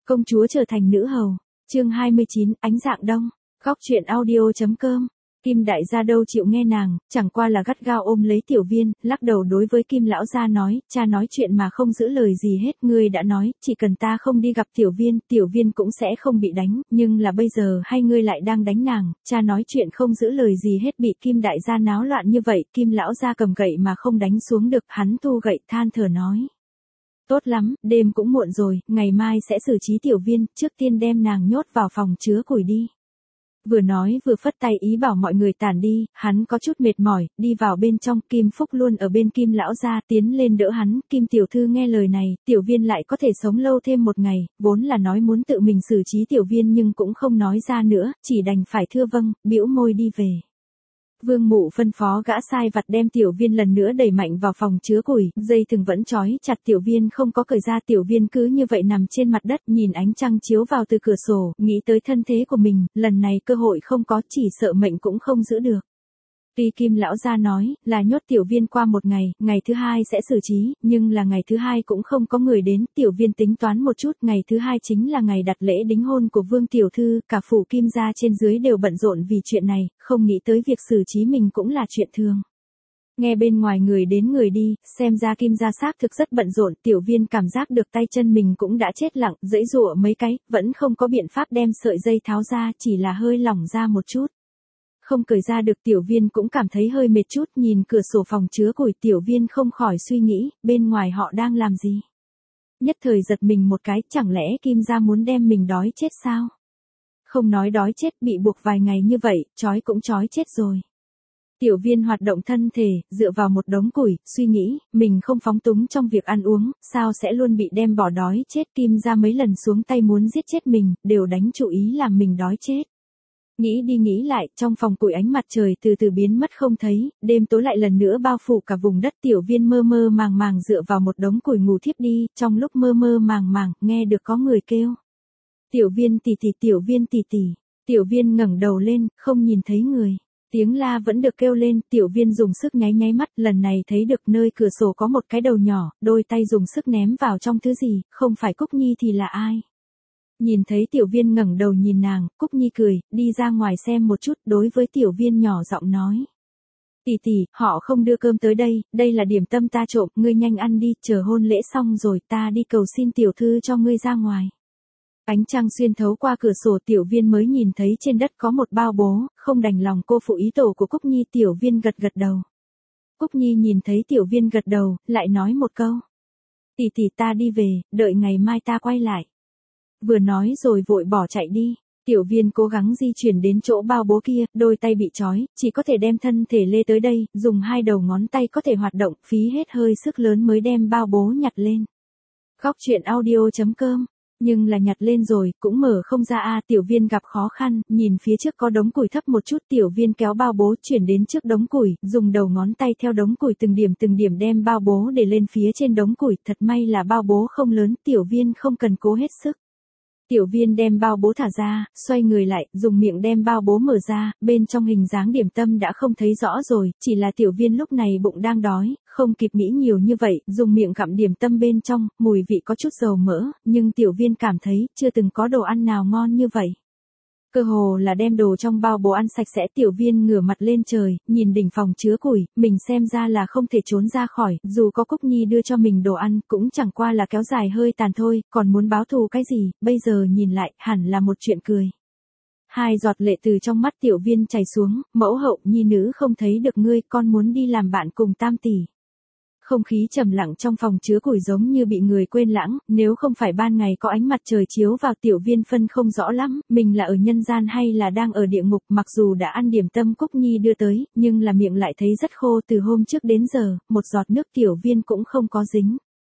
Công chúa trở thành nữ hầu. Chương 29, ánh dạng đông. Góc truyện audio.com. Kim đại gia đâu chịu nghe nàng, chẳng qua là gắt gao ôm lấy Tiểu Viên, lắc đầu đối với Kim lão gia nói, cha nói chuyện mà không giữ lời gì hết, ngươi đã nói, chỉ cần ta không đi gặp Tiểu Viên cũng sẽ không bị đánh, nhưng là bây giờ hay ngươi lại đang đánh nàng, cha nói chuyện không giữ lời gì hết bị Kim đại gia náo loạn như vậy, Kim lão gia cầm gậy mà không đánh xuống được, hắn thu gậy than thở nói. Tốt lắm, đêm cũng muộn rồi, ngày mai sẽ xử trí Tiểu Viên, trước tiên đem nàng nhốt vào phòng chứa củi đi. Vừa nói vừa phất tay ý bảo mọi người tản đi, hắn có chút mệt mỏi, đi vào bên trong, Kim Phúc luôn ở bên Kim lão gia tiến lên đỡ hắn, Kim tiểu thư nghe lời này, Tiểu Viên lại có thể sống lâu thêm một ngày, vốn là nói muốn tự mình xử trí Tiểu Viên nhưng cũng không nói ra nữa, chỉ đành phải thưa vâng, bĩu môi đi về. Vương Mụ phân phó gã sai vặt đem Tiểu Viên lần nữa đẩy mạnh vào phòng chứa củi, dây thừng vẫn trói chặt Tiểu Viên không có cởi ra, Tiểu Viên cứ như vậy nằm trên mặt đất nhìn ánh trăng chiếu vào từ cửa sổ, nghĩ tới thân thế của mình, lần này cơ hội không có, chỉ sợ mệnh cũng không giữ được. Tuy Kim lão gia nói là nhốt Tiểu Viên qua một ngày, ngày thứ hai sẽ xử trí, nhưng là ngày thứ hai cũng không có người đến, Tiểu Viên tính toán một chút, ngày thứ hai chính là ngày đặt lễ đính hôn của Vương tiểu thư, cả phủ Kim gia trên dưới đều bận rộn vì chuyện này, không nghĩ tới việc xử trí mình cũng là chuyện thường. Nghe bên ngoài người đến người đi, xem ra Kim gia xác thực rất bận rộn, Tiểu Viên cảm giác được tay chân mình cũng đã chết lặng, giãy giụa mấy cái, vẫn không có biện pháp đem sợi dây tháo ra, chỉ là hơi lỏng ra một chút. Không cởi ra được, Tiểu Viên cũng cảm thấy hơi mệt chút, nhìn cửa sổ phòng chứa củi, Tiểu Viên không khỏi suy nghĩ, bên ngoài họ đang làm gì. Nhất thời giật mình một cái, chẳng lẽ Kim gia muốn đem mình đói chết sao? Không nói đói chết, bị buộc vài ngày như vậy, trói cũng trói chết rồi. Tiểu Viên hoạt động thân thể, dựa vào một đống củi, suy nghĩ, mình không phóng túng trong việc ăn uống, sao sẽ luôn bị đem bỏ đói chết. Kim gia mấy lần xuống tay muốn giết chết mình, đều đánh chủ ý làm mình đói chết. Nghĩ đi nghĩ lại, trong phòng củi ánh mặt trời từ từ biến mất không thấy, đêm tối lại lần nữa bao phủ cả vùng đất. Tiểu Viên mơ mơ màng màng dựa vào một đống củi ngủ thiếp đi, trong lúc mơ mơ màng màng, nghe được có người kêu. Tiểu Viên tỷ tỷ, Tiểu Viên tỷ tỷ. Tiểu Viên ngẩng đầu lên, không nhìn thấy người. Tiếng la vẫn được kêu lên, Tiểu Viên dùng sức nháy nháy mắt, lần này thấy được nơi cửa sổ có một cái đầu nhỏ, đôi tay dùng sức ném vào trong thứ gì, không phải Cúc Nhi thì là ai? Nhìn thấy Tiểu Viên ngẩng đầu nhìn nàng, Cúc Nhi cười, đi ra ngoài xem một chút, đối với Tiểu Viên nhỏ giọng nói. Tỷ tỷ, họ không đưa cơm tới đây, đây là điểm tâm ta trộm, ngươi nhanh ăn đi, chờ hôn lễ xong rồi ta đi cầu xin tiểu thư cho ngươi ra ngoài. Ánh trăng xuyên thấu qua cửa sổ, Tiểu Viên mới nhìn thấy trên đất có một bao bố, không đành lòng cô phụ ý tổ của Cúc Nhi, Tiểu Viên gật gật đầu. Cúc Nhi nhìn thấy Tiểu Viên gật đầu, lại nói một câu. Tỷ tỷ ta đi về, đợi ngày mai ta quay lại. Vừa nói rồi vội bỏ chạy đi. Tiểu Viên cố gắng di chuyển đến chỗ bao bố kia, đôi tay bị trói, chỉ có thể đem thân thể lê tới đây, dùng hai đầu ngón tay có thể hoạt động, phí hết hơi sức lớn mới đem bao bố nhặt lên. Góc truyện audio.com. Nhưng là nhặt lên rồi, cũng mở không ra a. Tiểu Viên gặp khó khăn, nhìn phía trước có đống củi thấp một chút, Tiểu Viên kéo bao bố chuyển đến trước đống củi, dùng đầu ngón tay theo đống củi từng điểm đem bao bố để lên phía trên đống củi, thật may là bao bố không lớn, Tiểu Viên không cần cố hết sức. Tiểu Viên đem bao bố thả ra, xoay người lại, dùng miệng đem bao bố mở ra, bên trong hình dáng điểm tâm đã không thấy rõ rồi, chỉ là Tiểu Viên lúc này bụng đang đói, không kịp nghĩ nhiều như vậy, dùng miệng gặm điểm tâm bên trong, mùi vị có chút dầu mỡ, nhưng Tiểu Viên cảm thấy, chưa từng có đồ ăn nào ngon như vậy. Cơ hồ là đem đồ trong bao bố ăn sạch sẽ. Tiểu Viên ngửa mặt lên trời, nhìn đỉnh phòng chứa củi, mình xem ra là không thể trốn ra khỏi, dù có Cúc Nhi đưa cho mình đồ ăn, cũng chẳng qua là kéo dài hơi tàn thôi, còn muốn báo thù cái gì, bây giờ nhìn lại, hẳn là một chuyện cười. Hai giọt lệ từ trong mắt Tiểu Viên chảy xuống, mẫu hậu nhi nữ không thấy được ngươi, con muốn đi làm bạn cùng tam tỷ. Không khí trầm lặng trong phòng chứa củi giống như bị người quên lãng, nếu không phải ban ngày có ánh mặt trời chiếu vào, Tiểu Viên phân không rõ lắm, mình là ở nhân gian hay là đang ở địa ngục. Mặc dù đã ăn điểm tâm Cúc Nhi đưa tới, nhưng là miệng lại thấy rất khô, từ hôm trước đến giờ, một giọt nước Tiểu Viên cũng không có dính.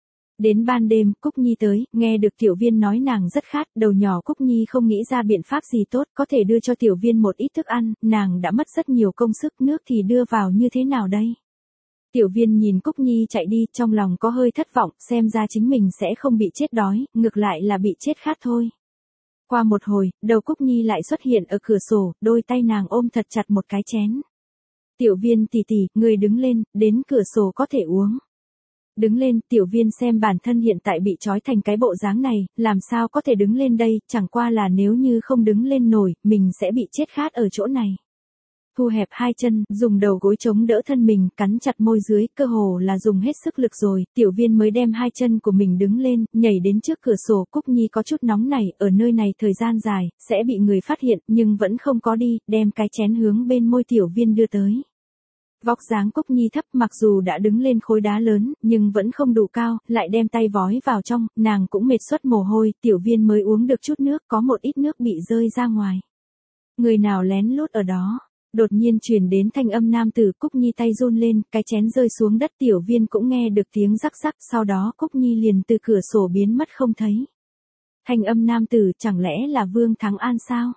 Đến ban đêm, Cúc Nhi tới, nghe được Tiểu Viên nói nàng rất khát, đầu nhỏ Cúc Nhi không nghĩ ra biện pháp gì tốt, có thể đưa cho Tiểu Viên một ít thức ăn, nàng đã mất rất nhiều công sức, nước thì đưa vào như thế nào đây? Tiểu Viên nhìn Cúc Nhi chạy đi, trong lòng có hơi thất vọng, xem ra chính mình sẽ không bị chết đói, ngược lại là bị chết khát thôi. Qua một hồi, đầu Cúc Nhi lại xuất hiện ở cửa sổ, đôi tay nàng ôm thật chặt một cái chén. Tiểu Viên tỷ tỷ, người đứng lên, đến cửa sổ có thể uống. Đứng lên, tiểu viên xem bản thân hiện tại bị trói thành cái bộ dáng này, làm sao có thể đứng lên đây, chẳng qua là nếu như không đứng lên nổi, mình sẽ bị chết khát ở chỗ này. Thu hẹp hai chân, dùng đầu gối chống đỡ thân mình, cắn chặt môi dưới, cơ hồ là dùng hết sức lực rồi, tiểu viên mới đem hai chân của mình đứng lên, nhảy đến trước cửa sổ. Cúc Nhi có chút nóng này, ở nơi này thời gian dài, sẽ bị người phát hiện, nhưng vẫn không có đi, đem cái chén hướng bên môi tiểu viên đưa tới. Vóc dáng Cúc Nhi thấp, mặc dù đã đứng lên khối đá lớn, nhưng vẫn không đủ cao, lại đem tay vói vào trong, nàng cũng mệt xuất mồ hôi, tiểu viên mới uống được chút nước, có một ít nước bị rơi ra ngoài. Người nào lén lút ở đó? Đột nhiên truyền đến thanh âm nam tử. Cúc Nhi tay run lên, cái chén rơi xuống đất, tiểu viên cũng nghe được tiếng rắc rắc, sau đó Cúc Nhi liền từ cửa sổ biến mất không thấy. Thanh âm nam tử, chẳng lẽ là Vương Thắng An sao?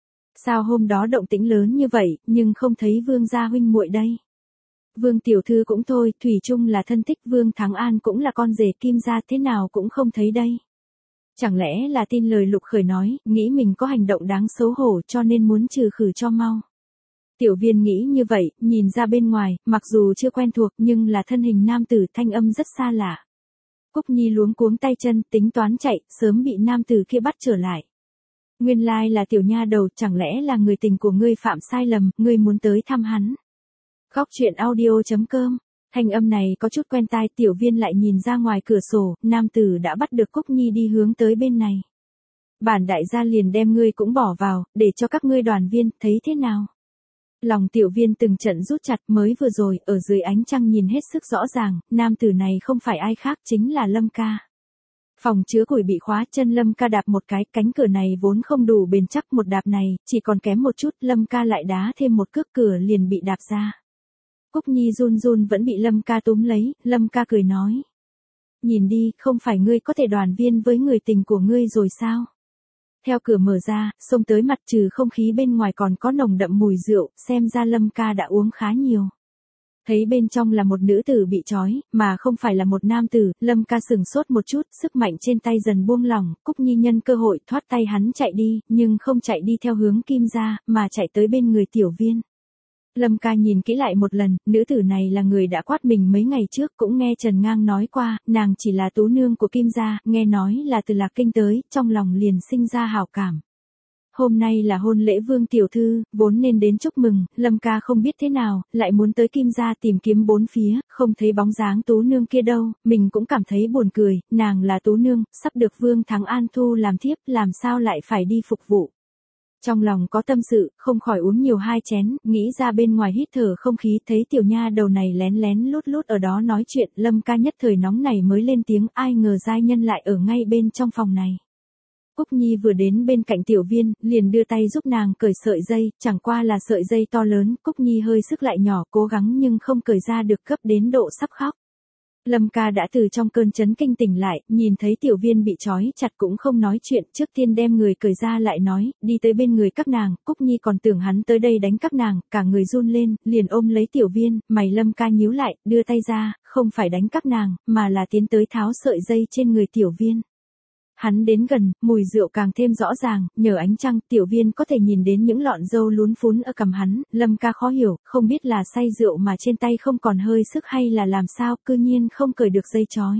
Sao hôm đó động tĩnh lớn như vậy, nhưng không thấy Vương gia huynh muội đây? Vương tiểu thư cũng thôi, thủy chung là thân thích, Vương Thắng An cũng là con rể Kim gia, thế nào cũng không thấy đây. Chẳng lẽ là tin lời Lục Khởi nói, nghĩ mình có hành động đáng xấu hổ cho nên muốn trừ khử cho mau. Tiểu viên nghĩ như vậy, nhìn ra bên ngoài, mặc dù chưa quen thuộc nhưng là thân hình nam tử, thanh âm rất xa lạ. Cúc Nhi luống cuống tay chân, tính toán chạy, sớm bị nam tử kia bắt trở lại. Nguyên lai là tiểu nha đầu, chẳng lẽ là người tình của ngươi phạm sai lầm, ngươi muốn tới thăm hắn. Góc truyện audio.com. Thanh âm này có chút quen tai, tiểu viên lại nhìn ra ngoài cửa sổ, nam tử đã bắt được Cúc Nhi đi hướng tới bên này. Bản đại gia liền đem ngươi cũng bỏ vào, để cho các ngươi đoàn viên, thấy thế nào? Lòng tiểu viên từng trận rút chặt, mới vừa rồi, ở dưới ánh trăng nhìn hết sức rõ ràng, nam tử này không phải ai khác chính là Lâm ca. Phòng chứa củi bị khóa, chân Lâm ca đạp một cái, cánh cửa này vốn không đủ bền chắc, một đạp này, chỉ còn kém một chút, Lâm ca lại đá thêm một cước, cửa liền bị đạp ra. Cúc Nhi run run vẫn bị Lâm ca túm lấy, Lâm ca cười nói. Nhìn đi, không phải ngươi có thể đoàn viên với người tình của ngươi rồi sao? Theo cửa mở ra, xông tới mặt, trừ không khí bên ngoài còn có nồng đậm mùi rượu, xem ra Lâm ca đã uống khá nhiều. Thấy bên trong là một nữ tử bị trói, mà không phải là một nam tử, Lâm ca sừng sốt một chút, sức mạnh trên tay dần buông lỏng, Cúc Nhi nhân cơ hội thoát tay hắn chạy đi, nhưng không chạy đi theo hướng Kim gia, mà chạy tới bên người tiểu viên. Lâm ca nhìn kỹ lại một lần, nữ tử này là người đã quát mình mấy ngày trước, cũng nghe Trần Ngang nói qua, nàng chỉ là tú nương của Kim gia, nghe nói là từ Lạc Kinh tới, trong lòng liền sinh ra hảo cảm. Hôm nay là hôn lễ Vương tiểu thư, vốn nên đến chúc mừng, Lâm ca không biết thế nào, lại muốn tới Kim gia tìm kiếm bốn phía, không thấy bóng dáng tú nương kia đâu, mình cũng cảm thấy buồn cười, nàng là tú nương, sắp được Vương Thắng An thu làm thiếp, làm sao lại phải đi phục vụ. Trong lòng có tâm sự, không khỏi uống nhiều hai chén, nghĩ ra bên ngoài hít thở không khí, thấy tiểu nha đầu này lén lén lút lút ở đó nói chuyện, Lâm ca nhất thời nóng này mới lên tiếng, ai ngờ giai nhân lại ở ngay bên trong phòng này. Cúc Nhi vừa đến bên cạnh tiểu viên, liền đưa tay giúp nàng cởi sợi dây, chẳng qua là sợi dây to lớn, Cúc Nhi hơi sức lại nhỏ, cố gắng nhưng không cởi ra được, gấp đến độ sắp khóc. Lâm ca đã từ trong cơn chấn kinh tỉnh lại, nhìn thấy tiểu viên bị trói chặt cũng không nói chuyện, trước tiên đem người cởi ra lại nói, đi tới bên người các nàng, Cúc Nhi còn tưởng hắn tới đây đánh các nàng, cả người run lên, liền ôm lấy tiểu viên, mày Lâm ca nhíu lại, đưa tay ra, không phải đánh các nàng, mà là tiến tới tháo sợi dây trên người tiểu viên. Hắn đến gần, mùi rượu càng thêm rõ ràng, nhờ ánh trăng, tiểu viên có thể nhìn đến những lọn râu lún phún ở cằm hắn, Lâm ca khó hiểu, không biết là say rượu mà trên tay không còn hơi sức hay là làm sao, cư nhiên không cởi được dây chói.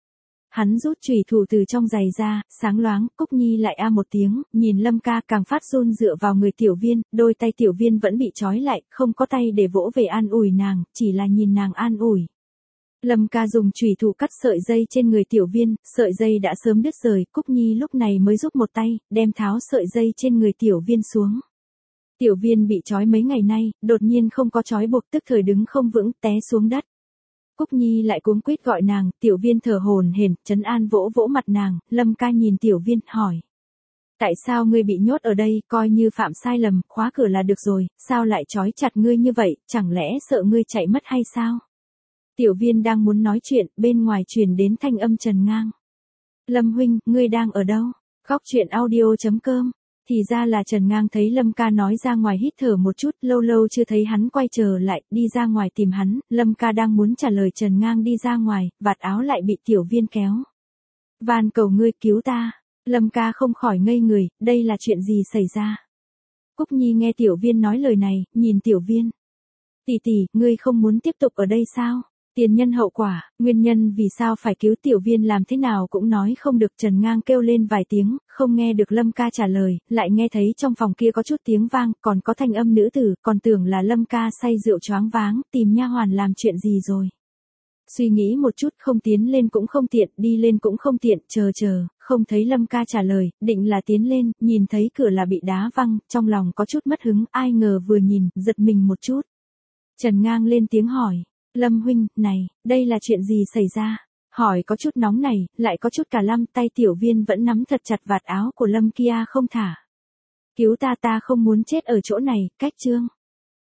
Hắn rút chùy thủ từ trong giày ra, sáng loáng, Cúc Nhi lại a một tiếng, nhìn Lâm ca càng phát run dựa vào người tiểu viên, đôi tay tiểu viên vẫn bị trói lại, không có tay để vỗ về an ủi nàng, chỉ là nhìn nàng an ủi. Lâm ca dùng chùy thủ cắt sợi dây trên người tiểu viên, sợi dây đã sớm đứt rời, Cúc Nhi lúc này mới giúp một tay, đem tháo sợi dây trên người tiểu viên xuống. Tiểu viên bị trói mấy ngày nay, đột nhiên không có trói buộc, tức thời đứng không vững, té xuống đất. Cúc Nhi lại cuống quýt gọi nàng, tiểu viên thở hổn hển, trấn an vỗ vỗ mặt nàng, Lâm ca nhìn tiểu viên, hỏi. Tại sao ngươi bị nhốt ở đây, coi như phạm sai lầm, khóa cửa là được rồi, sao lại trói chặt ngươi như vậy, chẳng lẽ sợ ngươi chạy mất hay sao? Tiểu viên đang muốn nói chuyện, bên ngoài truyền đến thanh âm Trần Ngang. Lâm huynh, ngươi đang ở đâu? Góc truyện audio.com. Thì ra là Trần Ngang thấy Lâm ca nói ra ngoài hít thở một chút, lâu lâu chưa thấy hắn quay trở lại, đi ra ngoài tìm hắn, Lâm ca đang muốn trả lời Trần Ngang đi ra ngoài, vạt áo lại bị tiểu viên kéo. Van cầu ngươi cứu ta. Lâm ca không khỏi ngây người, đây là chuyện gì xảy ra? Cúc Nhi nghe tiểu viên nói lời này, nhìn tiểu viên. Tỷ tỷ, ngươi không muốn tiếp tục ở đây sao? Tiền nhân hậu quả, nguyên nhân vì sao phải cứu Tiểu Viên làm thế nào cũng nói không được. Trần Ngang kêu lên vài tiếng, không nghe được Lâm ca trả lời, lại nghe thấy trong phòng kia có chút tiếng vang, còn có thanh âm nữ tử, còn tưởng là Lâm ca say rượu choáng váng, tìm nha hoàn làm chuyện gì rồi. Suy nghĩ một chút, không tiến lên cũng không tiện, đi lên cũng không tiện, chờ, không thấy Lâm ca trả lời, định là tiến lên, nhìn thấy cửa là bị đá văng, trong lòng có chút mất hứng, ai ngờ vừa nhìn, giật mình một chút. Trần Ngang lên tiếng hỏi, Lâm huynh, này, đây là chuyện gì xảy ra? Hỏi có chút nóng này, lại có chút cả lăm, tay Tiểu Viên vẫn nắm thật chặt vạt áo của Lâm kia không thả. Cứu ta, ta không muốn chết ở chỗ này, cách Trương.